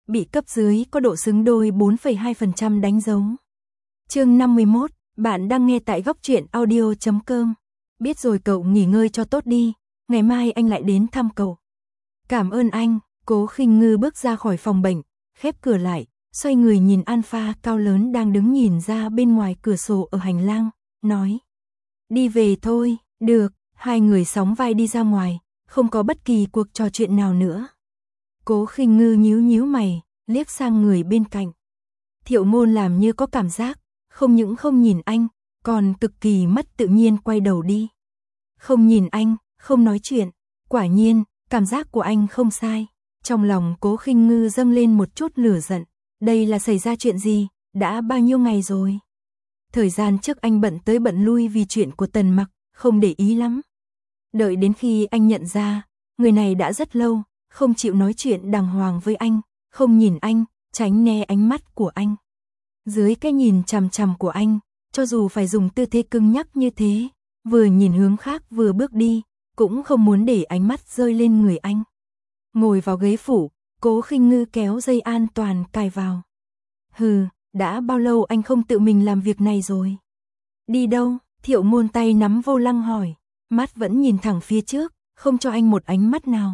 bị cấp dưới có độ xứng đôi 4,2% đánh dấu. Chương 51, bạn đang nghe tại góc truyện audio.com. Biết rồi, cậu nghỉ ngơi cho tốt đi, ngày mai anh lại đến thăm cậu. Cảm ơn anh. Cố Khinh Ngư bước ra khỏi phòng bệnh, khép cửa lại, xoay người nhìn Alpha cao lớn đang đứng nhìn ra bên ngoài cửa sổ ở hành lang, nói. Đi về thôi. Được. Hai người sóng vai đi ra ngoài, không có bất kỳ cuộc trò chuyện nào nữa. Cố Khinh Ngư nhíu nhíu mày, liếc sang người bên cạnh. Thiệu Ngôn làm như có cảm giác, không những không nhìn anh, còn cực kỳ mất tự nhiên quay đầu đi. Không nhìn anh, không nói chuyện, quả nhiên, cảm giác của anh không sai. Trong lòng Cố Khinh Ngư dâng lên một chút lửa giận, đây là xảy ra chuyện gì, đã bao nhiêu ngày rồi. Thời gian trước anh bận tới bận lui vì chuyện của Tần Mặc, không để ý lắm. Đợi đến khi anh nhận ra, người này đã rất lâu, không chịu nói chuyện đàng hoàng với anh, không nhìn anh, tránh né ánh mắt của anh. Dưới cái nhìn chằm chằm của anh, cho dù phải dùng tư thế cứng nhắc như thế, vừa nhìn hướng khác vừa bước đi, cũng không muốn để ánh mắt rơi lên người anh. Ngồi vào ghế phụ, Cố Khinh Ngư kéo dây an toàn cài vào. Hừ, đã bao lâu anh không tự mình làm việc này rồi? Đi đâu? Thiệu Ngôn tay nắm vô lăng hỏi, mắt vẫn nhìn thẳng phía trước, không cho anh một ánh mắt nào.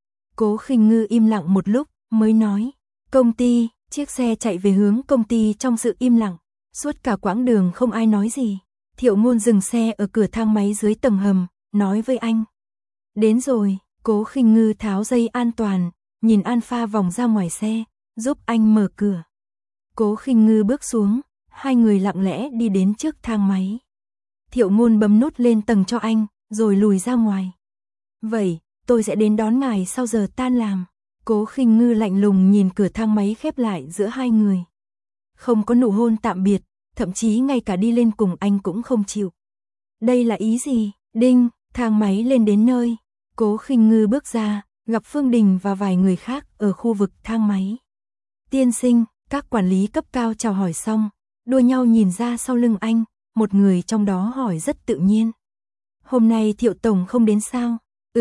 Cố Khinh Ngư im lặng một lúc, mới nói, công ty. Chiếc xe chạy về hướng công ty trong sự im lặng, suốt cả quãng đường không ai nói gì. Thiệu Ngôn dừng xe ở cửa thang máy dưới tầng hầm, nói với anh. Đến rồi. Cố Khinh Ngư tháo dây an toàn, nhìn Alpha vòng ra ngoài xe, giúp anh mở cửa. Cố Khinh Ngư bước xuống, hai người lặng lẽ đi đến trước thang máy. Thiệu Ngôn bấm nút lên tầng cho anh, rồi lùi ra ngoài. Vậy, tôi sẽ đến đón ngài sau giờ tan làm. Cố Khinh Ngư lạnh lùng nhìn cửa thang máy khép lại giữa hai người. Không có nụ hôn tạm biệt, thậm chí ngay cả đi lên cùng anh cũng không chịu. Đây là ý gì? Đinh, thang máy lên đến nơi. Cố Khinh Ngư bước ra, gặp Phương Đình và vài người khác ở khu vực thang máy. Tiên sinh, các quản lý cấp cao chào hỏi xong, đua nhau nhìn ra sau lưng anh, một người trong đó hỏi rất tự nhiên. Hôm nay Thiệu Tổng không đến sao?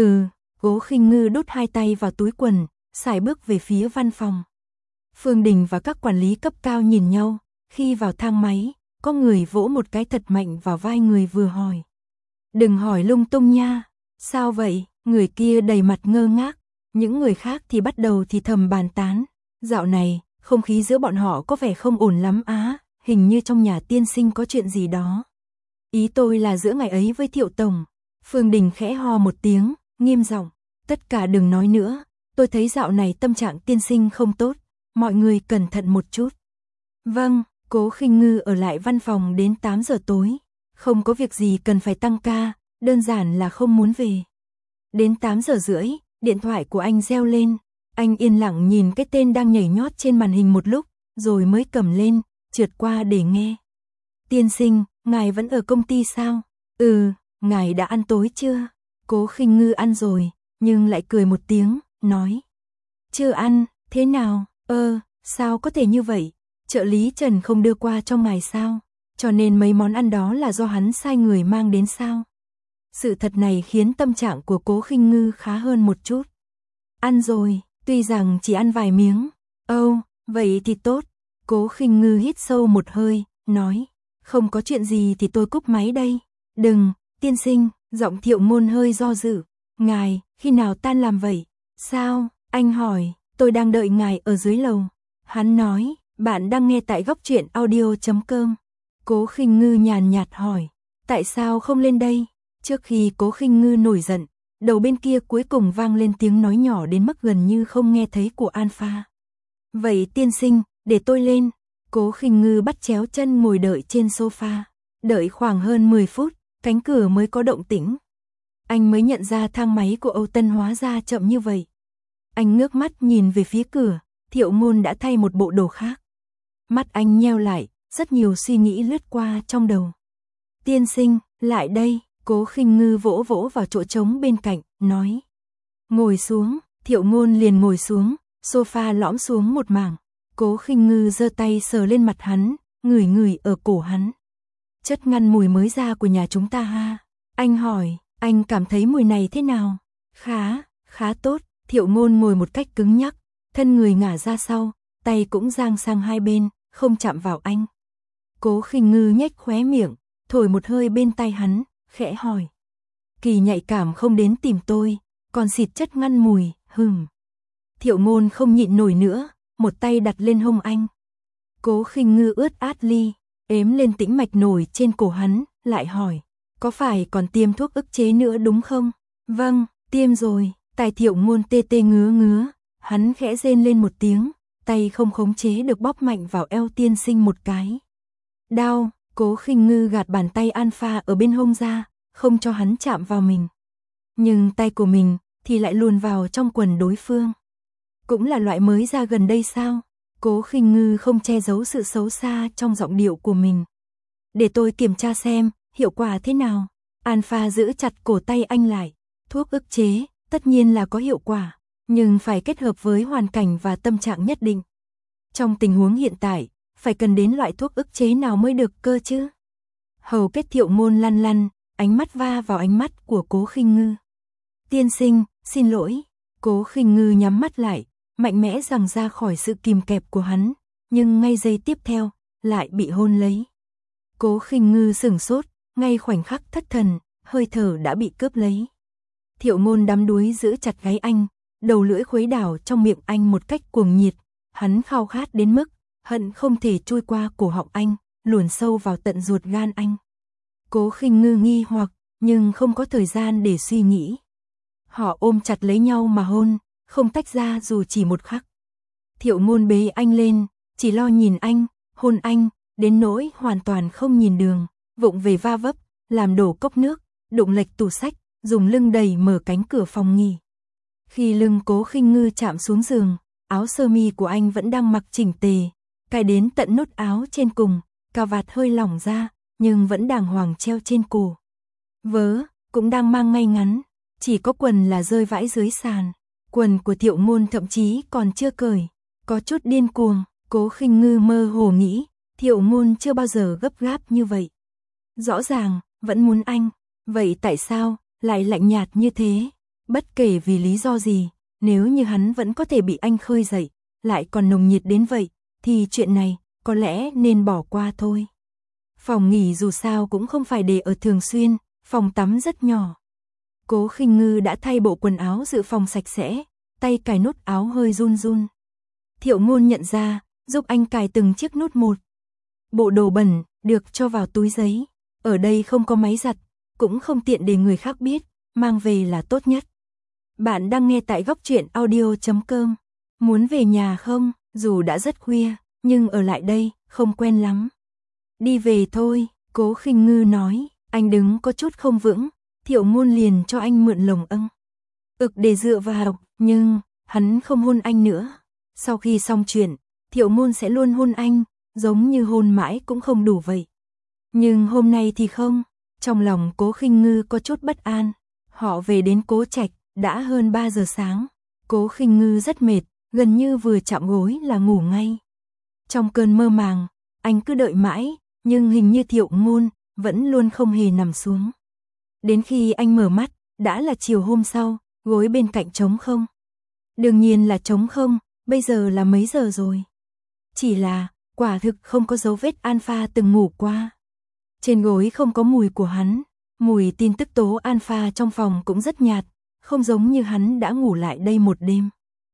Cố Khinh Ngư đút hai tay vào túi quần, sải bước về phía văn phòng. Phương Đình và các quản lý cấp cao nhìn nhau, khi vào thang máy, có người vỗ một cái thật mạnh vào vai người vừa hỏi. Đừng hỏi lung tung nha. Sao vậy? Người kia đầy mặt ngơ ngác, những người khác thì bắt đầu thì thầm bàn tán. Dạo này, không khí giữa bọn họ có vẻ không ổn lắm á, hình như trong nhà tiên sinh có chuyện gì đó. Ý tôi là giữa ngày ấy với Thiệu Tổng. Phương Đình khẽ ho một tiếng, nghiêm giọng, tất cả đừng nói nữa, tôi thấy dạo này tâm trạng tiên sinh không tốt, mọi người cẩn thận một chút. Vâng. Cố Khinh Ngư ở lại văn phòng đến 8 giờ tối, không có việc gì cần phải tăng ca, đơn giản là không muốn về. Đến 8 giờ rưỡi, điện thoại của anh reo lên, anh yên lặng nhìn cái tên đang nhảy nhót trên màn hình một lúc, rồi mới cầm lên, trượt qua để nghe. Tiên sinh, ngài vẫn ở công ty sao? Ngài đã ăn tối chưa? Cố Khinh Ngư ăn rồi, nhưng lại cười một tiếng, nói. Chưa ăn. Thế nào? Sao có thể như vậy? Trợ lý Trần không đưa qua cho ngài sao? Cho nên mấy món ăn đó là do hắn sai người mang đến sao? Sự thật này khiến tâm trạng của Cố Khinh Ngư khá hơn một chút. Ăn rồi, tuy rằng chỉ ăn vài miếng. Vậy thì tốt. Cố Khinh Ngư hít sâu một hơi, nói. Không có chuyện gì thì tôi cúp máy đây. Đừng, tiên sinh, giọng Thiệu Ngôn hơi do dự. Ngài, khi nào tan làm vậy? Sao? Anh hỏi, tôi đang đợi ngài ở dưới lầu. Hắn nói, bạn đang nghe tại góc truyện audio.com. Cố Khinh Ngư nhàn nhạt hỏi, tại sao không lên đây? Trước khi Cố Khinh Ngư nổi giận, đầu bên kia cuối cùng vang lên tiếng nói nhỏ đến mức gần như không nghe thấy của Alpha. Vậy tiên sinh, để tôi lên. Cố Khinh Ngư bắt chéo chân ngồi đợi trên sofa. Đợi khoảng hơn 10 phút, cánh cửa mới có động tĩnh. Anh mới nhận ra thang máy của Âu Tân hóa ra chậm như vậy. Anh ngước mắt nhìn về phía cửa, Thiệu Ngôn đã thay một bộ đồ khác. Mắt anh nheo lại, rất nhiều suy nghĩ lướt qua trong đầu. Tiên sinh, lại đây. Cố Khinh Ngư vỗ vỗ vào chỗ trống bên cạnh, nói. Ngồi xuống. Thiệu Ngôn liền ngồi xuống, sofa lõm xuống một mảng. Cố Khinh Ngư giơ tay sờ lên mặt hắn, ngửi ngửi ở cổ hắn. Chất ngăn mùi mới ra của nhà chúng ta ha. Anh hỏi, anh cảm thấy mùi này thế nào? Khá tốt. Thiệu Ngôn ngồi một cách cứng nhắc, thân người ngả ra sau, tay cũng dang sang hai bên, không chạm vào anh. Cố Khinh Ngư nhếch khóe miệng, thổi một hơi bên tai hắn, khẽ hỏi. Kỳ nhạy cảm không đến tìm tôi, còn xịt chất ngăn mùi, Thiệu Ngôn không nhịn nổi nữa, một tay đặt lên hông anh. Cố Khinh Ngư ướt át ly, ếm lên tĩnh mạch nổi trên cổ hắn, lại hỏi. Có phải còn tiêm thuốc ức chế nữa đúng không? Vâng, tiêm rồi. Tai Thiệu Ngôn tê tê ngứa ngứa, hắn khẽ rên lên một tiếng, tay không khống chế được bóp mạnh vào eo tiên sinh một cái. Đau, Cố Khinh Ngư gạt bàn tay Alpha ở bên hông ra, không cho hắn chạm vào mình. Nhưng tay của mình thì lại luồn vào trong quần đối phương. Cũng là loại mới ra gần đây sao? Cố Khinh Ngư không che giấu sự xấu xa trong giọng điệu của mình. Để tôi kiểm tra xem, hiệu quả thế nào? Alpha giữ chặt cổ tay anh lại. Thuốc ức chế, tất nhiên là có hiệu quả, nhưng phải kết hợp với hoàn cảnh và tâm trạng nhất định. Trong tình huống hiện tại, phải cần đến loại thuốc ức chế nào mới được cơ chứ? Hầu kết Thiệu Ngôn lăn lăn, ánh mắt va vào ánh mắt của Cố Khinh Ngư. Tiên sinh, xin lỗi. Cố Khinh Ngư nhắm mắt lại, mạnh mẽ giằng ra khỏi sự kìm kẹp của hắn, nhưng ngay giây tiếp theo, lại bị hôn lấy. Cố Khinh Ngư sửng sốt, ngay khoảnh khắc thất thần, hơi thở đã bị cướp lấy. Thiệu Ngôn đắm đuối giữ chặt gáy anh, đầu lưỡi khuấy đảo trong miệng anh một cách cuồng nhiệt, hắn khao khát đến mức hận không thể chui qua cổ họng anh, luồn sâu vào tận ruột gan anh. Cố Khinh Ngư nghi hoặc, nhưng không có thời gian để suy nghĩ. Họ ôm chặt lấy nhau mà hôn, không tách ra dù chỉ một khắc. Thiệu Ngôn bế anh lên, chỉ lo nhìn anh, hôn anh, đến nỗi hoàn toàn không nhìn đường, vụng về va vấp, làm đổ cốc nước, đụng lệch tủ sách, dùng lưng đẩy mở cánh cửa phòng nghỉ. Khi lưng Cố Khinh Ngư chạm xuống giường, áo sơ mi của anh vẫn đang mặc chỉnh tề, cài đến tận nút áo trên cùng, cà vạt hơi lỏng ra, nhưng vẫn đàng hoàng treo trên cổ. Vớ cũng đang mang ngay ngắn, chỉ có quần là rơi vãi dưới sàn. Quần của Thiệu Ngôn thậm chí còn chưa cởi, có chút điên cuồng. Cố Khinh Ngư mơ hồ nghĩ, Thiệu Ngôn chưa bao giờ gấp gáp như vậy. Rõ ràng, vẫn muốn anh, vậy tại sao lại lạnh nhạt như thế? Bất kể vì lý do gì, nếu như hắn vẫn có thể bị anh khơi dậy, lại còn nồng nhiệt đến vậy, thì chuyện này có lẽ nên bỏ qua thôi. Phòng nghỉ dù sao cũng không phải để ở thường xuyên, phòng tắm rất nhỏ. Cố Khinh Ngư đã thay bộ quần áo dự phòng sạch sẽ, tay cài nút áo hơi run run. Thiệu Ngôn nhận ra, giúp anh cài từng chiếc nút một. Bộ đồ bẩn được cho vào túi giấy, ở đây không có máy giặt, cũng không tiện để người khác biết, mang về là tốt nhất. Bạn đang nghe tại Góc Truyện Audio.com. Muốn về nhà không? Dù đã rất khuya, nhưng ở lại đây không quen lắm. Đi về thôi, Cố Khinh Ngư nói. Anh đứng có chút không vững, Thiệu Ngôn liền cho anh mượn lồng âng. Để dựa vào, nhưng hắn không hôn anh nữa. Sau khi xong chuyện, Thiệu Ngôn sẽ luôn hôn anh, giống như hôn mãi cũng không đủ vậy. Nhưng hôm nay thì không. Trong lòng Cố Khinh Ngư có chút bất an. Họ về đến Cố Trạch, đã hơn 3 giờ sáng. Cố Khinh Ngư rất mệt, gần như vừa chạm gối là ngủ ngay. Trong cơn mơ màng, anh cứ đợi mãi, nhưng hình như Thiệu Ngôn vẫn luôn không hề nằm xuống. Đến khi anh mở mắt, đã là chiều hôm sau, gối bên cạnh trống không. Đương nhiên là trống không, bây giờ là mấy giờ rồi. Chỉ là, quả thực không có dấu vết Alpha từng ngủ qua. Trên gối không có mùi của hắn, mùi tin tức tố Alpha trong phòng cũng rất nhạt, không giống như hắn đã ngủ lại đây một đêm.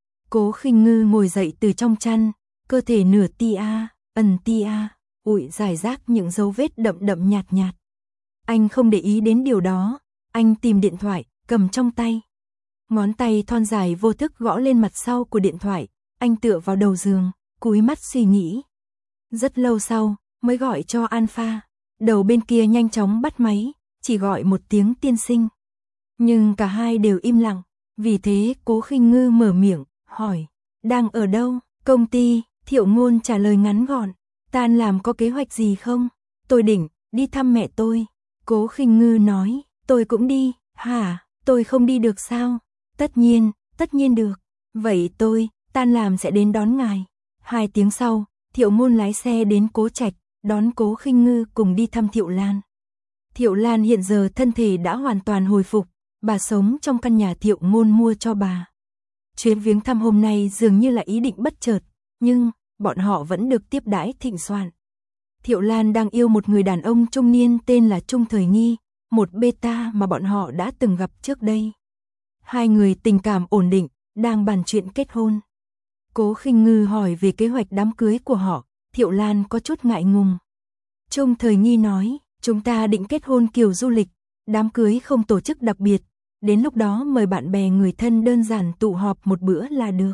Cố Khinh Ngư ngồi dậy từ trong chăn, cơ thể nửa tia, ẩn tia, ủi rải rác những dấu vết đậm đậm nhạt nhạt. Anh không để ý đến điều đó, anh tìm điện thoại, cầm trong tay. Ngón tay thon dài vô thức gõ lên mặt sau của điện thoại, anh tựa vào đầu giường, cúi mắt suy nghĩ. Rất lâu sau, mới gọi cho Alpha, đầu bên kia nhanh chóng bắt máy, chỉ gọi một tiếng tiên sinh. Nhưng cả hai đều im lặng, vì thế Cố Khinh Ngư mở miệng, hỏi, đang ở đâu? Công ty. Thiệu Ngôn trả lời ngắn gọn, tan làm có kế hoạch gì không? Tôi định đi thăm mẹ tôi. Cố Khinh Ngư nói, tôi cũng đi. Hả, tôi không đi được sao? Tất nhiên được. Vậy tôi, tan làm sẽ đến đón ngài. 2 tiếng sau, Thiệu Ngôn lái xe đến Cố Trạch, đón Cố Khinh Ngư cùng đi thăm Thiệu Lan. Thiệu Lan hiện giờ thân thể đã hoàn toàn hồi phục, bà sống trong căn nhà Thiệu Ngôn mua cho bà. Chuyến viếng thăm hôm nay dường như là ý định bất chợt, nhưng bọn họ vẫn được tiếp đãi thịnh soạn. Thiệu Lan đang yêu một người đàn ông trung niên tên là Trung Thời Nghi, một beta mà bọn họ đã từng gặp trước đây. Hai người tình cảm ổn định, đang bàn chuyện kết hôn. Cố Khinh Ngư hỏi về kế hoạch đám cưới của họ, Thiệu Lan có chút ngại ngùng. Trung Thời Nghi nói, chúng ta định kết hôn kiểu du lịch, đám cưới không tổ chức đặc biệt, đến lúc đó mời bạn bè người thân đơn giản tụ họp một bữa là được.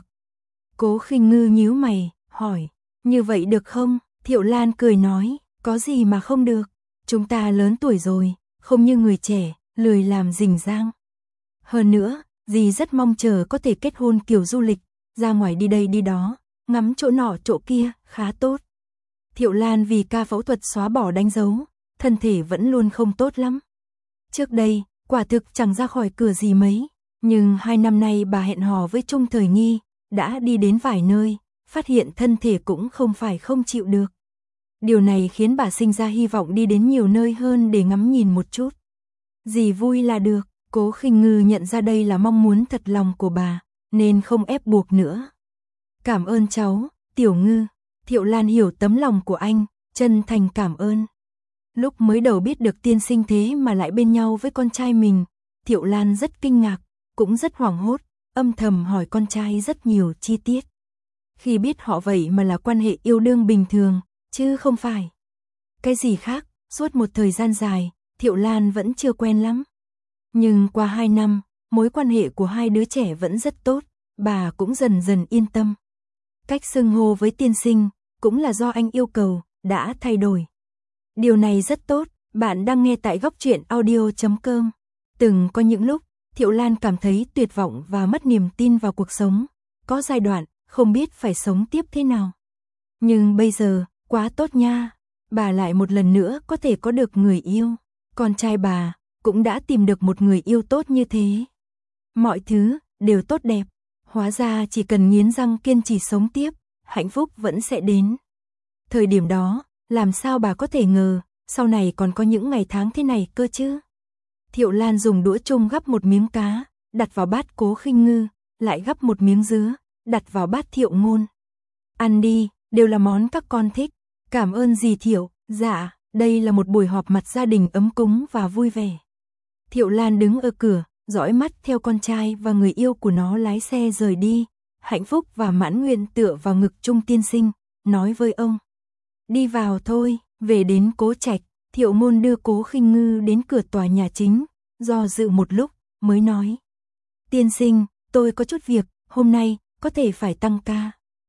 Cố Khinh Ngư nhíu mày, hỏi, như vậy được không? Thiệu Lan cười nói, có gì mà không được, chúng ta lớn tuổi rồi, không như người trẻ, lười làm rình rang. Hơn nữa, dì rất mong chờ có thể kết hôn kiểu du lịch, ra ngoài đi đây đi đó, ngắm chỗ nọ chỗ kia, khá tốt. Thiệu Lan vì ca phẫu thuật xóa bỏ đánh dấu, thân thể vẫn luôn không tốt lắm. Trước đây, quả thực chẳng ra khỏi cửa gì mấy, nhưng 2 năm nay bà hẹn hò với Trung Thời Nghi, đã đi đến vài nơi, phát hiện thân thể cũng không phải không chịu được. Điều này khiến bà sinh ra hy vọng đi đến nhiều nơi hơn để ngắm nhìn một chút. Dì vui là được, Cố Khinh Ngư nhận ra đây là mong muốn thật lòng của bà, nên không ép buộc nữa. Cảm ơn cháu, Tiểu Ngư. Thiệu Lan hiểu tấm lòng của anh, chân thành cảm ơn. Lúc mới đầu biết được tiên sinh thế mà lại bên nhau với con trai mình, Thiệu Lan rất kinh ngạc, cũng rất hoảng hốt, âm thầm hỏi con trai rất nhiều chi tiết. Khi biết họ vậy mà là quan hệ yêu đương bình thường, chứ không phải cái gì khác, suốt một thời gian dài, Thiệu Lan vẫn chưa quen lắm. Nhưng qua 2 năm, mối quan hệ của hai đứa trẻ vẫn rất tốt, bà cũng dần dần yên tâm. Cách xưng hô với tiên sinh, cũng là do anh yêu cầu, đã thay đổi. Điều này rất tốt, bạn đang nghe tại Góc Truyện Audio.com. Từng có những lúc, Thiệu Lan cảm thấy tuyệt vọng và mất niềm tin vào cuộc sống. Có giai đoạn, không biết phải sống tiếp thế nào. Nhưng bây giờ, quá tốt nha. Bà lại một lần nữa có thể có được người yêu. Con trai bà, cũng đã tìm được một người yêu tốt như thế. Mọi thứ, đều tốt đẹp. Hóa ra chỉ cần nghiến răng kiên trì sống tiếp, hạnh phúc vẫn sẽ đến. Thời điểm đó, làm sao bà có thể ngờ, sau này còn có những ngày tháng thế này cơ chứ? Thiệu Lan dùng đũa chung gắp một miếng cá, đặt vào bát Cố Khinh Ngư, lại gắp một miếng dứa, đặt vào bát Thiệu Ngôn. Ăn đi, đều là món các con thích. Cảm ơn dì Thiệu, dạ, đây là một buổi họp mặt gia đình ấm cúng và vui vẻ. Thiệu Lan đứng ở cửa, dõi mắt theo con trai và người yêu của nó lái xe rời đi, hạnh phúc và mãn nguyện tựa vào ngực Trung tiên sinh, nói với ông. Đi vào thôi, về đến Cố Trạch, Thiệu Ngôn đưa Cố Khinh Ngư đến cửa tòa nhà chính, do dự một lúc, mới nói. Tiên sinh, tôi có chút việc, hôm nay, có thể phải tăng ca.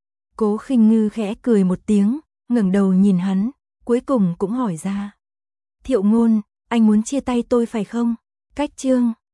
Cố Khinh Ngư khẽ cười một tiếng, ngẩng đầu nhìn hắn, cuối cùng cũng hỏi ra. Thiệu Ngôn, anh muốn chia tay tôi phải không? Cách chương